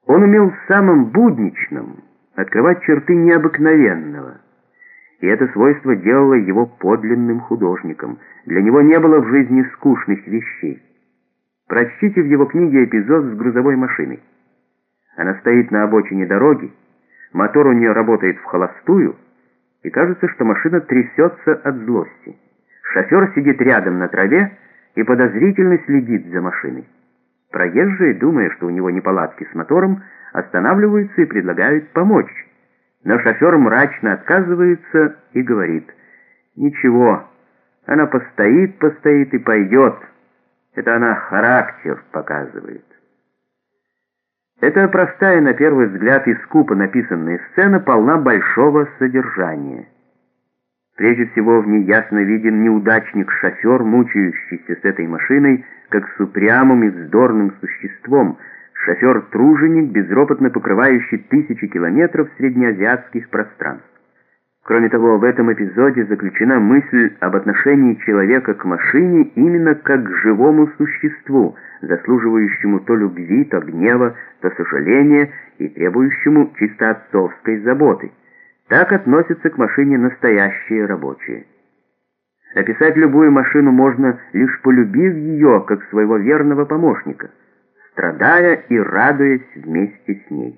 Он умел в самом будничном открывать черты необыкновенного, и это свойство делало его подлинным художником. Для него не было в жизни скучных вещей. Прочтите в его книге эпизод с грузовой машиной. Она стоит на обочине дороги, мотор у нее работает в холостую, и кажется, что машина трясется от злости. Шофер сидит рядом на траве и подозрительно следит за машиной. Проезжие, думая, что у него неполадки с мотором, останавливаются и предлагают помочь. Но шофер мрачно отказывается и говорит: «Ничего, она постоит и пойдет. Это она характер показывает». Эта простая, на первый взгляд, и скупо написанная сцена полна большого содержания. Прежде всего, в ней ясно виден неудачник-шофер, мучающийся с этой машиной, как с упрямым и вздорным существом, шофер-труженик, безропотно покрывающий тысячи километров среднеазиатских пространств. Кроме того, в этом эпизоде заключена мысль об отношении человека к машине именно как к живому существу, заслуживающему то любви, то гнева, то сожаления и требующему чисто отцовской заботы. Так относятся к машине настоящие рабочие. Описать любую машину можно, лишь полюбив ее как своего верного помощника, страдая и радуясь вместе с ней.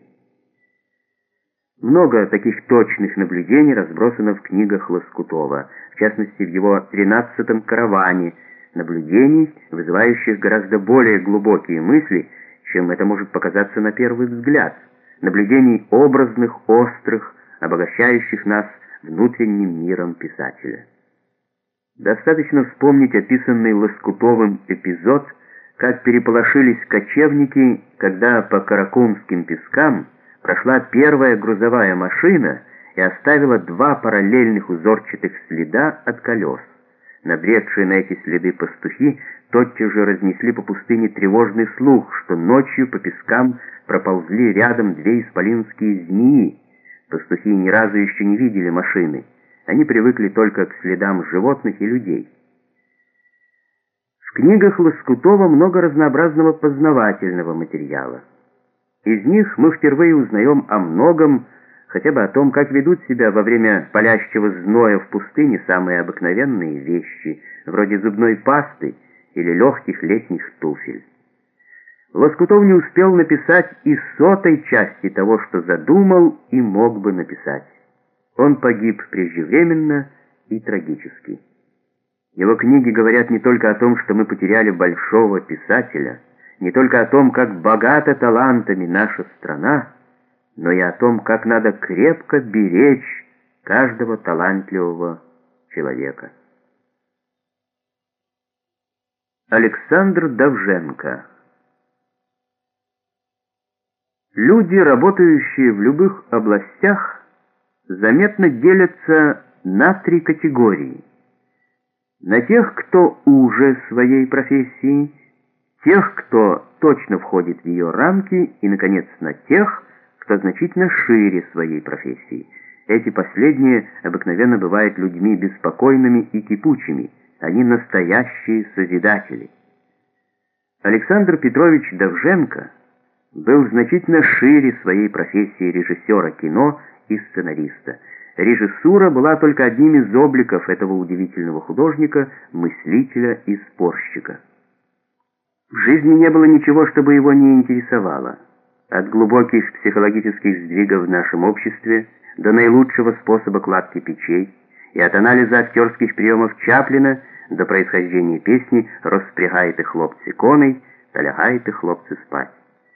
Много таких точных наблюдений разбросано в книгах Лоскутова, в частности в его «13-м караване», наблюдений, вызывающих гораздо более глубокие мысли, чем это может показаться на первый взгляд, наблюдений образных, острых, обогащающих нас внутренним миром писателя. Достаточно вспомнить описанный Лоскутовым эпизод, как переполошились кочевники, когда по Каракумским пескам прошла первая грузовая машина и оставила два параллельных узорчатых следа от колес. Набредшие на эти следы пастухи тотчас же разнесли по пустыне тревожный слух, что ночью по пескам проползли рядом две исполинские змеи. Пастухи ни разу еще не видели машины. Они привыкли только к следам животных и людей. В книгах Лоскутова много разнообразного познавательного материала. Из них мы впервые узнаем о многом, хотя бы о том, как ведут себя во время палящего зноя в пустыне самые обыкновенные вещи, вроде зубной пасты или легких летних туфель. Лоскутов не успел написать и 100-й части того, что задумал и мог бы написать. Он погиб преждевременно и трагически. Его книги говорят не только о том, что мы потеряли большого писателя, не только о том, как богата талантами наша страна, но и о том, как надо крепко беречь каждого талантливого человека. Александр Довженко. Люди, работающие в любых областях, заметно делятся на 3 категории. На тех, кто уже своей профессии, тех, кто точно входит в ее рамки, и, наконец, на тех, кто значительно шире своей профессии. Эти последние обыкновенно бывают людьми беспокойными и кипучими, они настоящие созидатели. Александр Петрович Довженко был значительно шире своей профессии режиссера кино и сценариста. Режиссура была только одним из обликов этого удивительного художника, мыслителя и спорщика. В жизни не было ничего, чтобы его не интересовало. От глубоких психологических сдвигов в нашем обществе до наилучшего способа кладки печей, и от анализа актерских приемов Чаплина до происхождения песни «Распрягайте, хлопцы, коней, та лягайте, хлопцы, спать».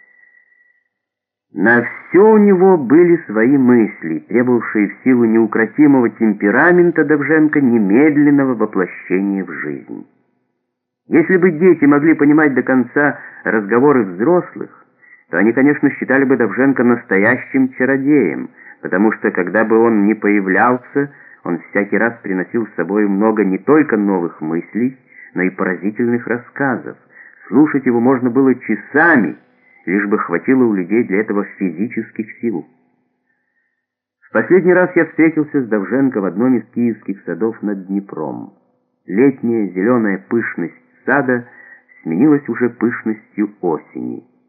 На все у него были свои мысли, требовавшие в силу неукротимого темперамента Довженко немедленного воплощения в жизнь. Если бы дети могли понимать до конца разговоры взрослых, то они, конечно, считали бы Довженко настоящим чародеем, потому что, когда бы он ни появлялся, он всякий раз приносил с собой много не только новых мыслей, но и поразительных рассказов. Слушать его можно было часами, лишь бы хватило у людей для этого физических сил. В последний раз я встретился с Довженко в одном из киевских садов над Днепром. Летняя зеленая пышность сада сменилась уже пышностью осени.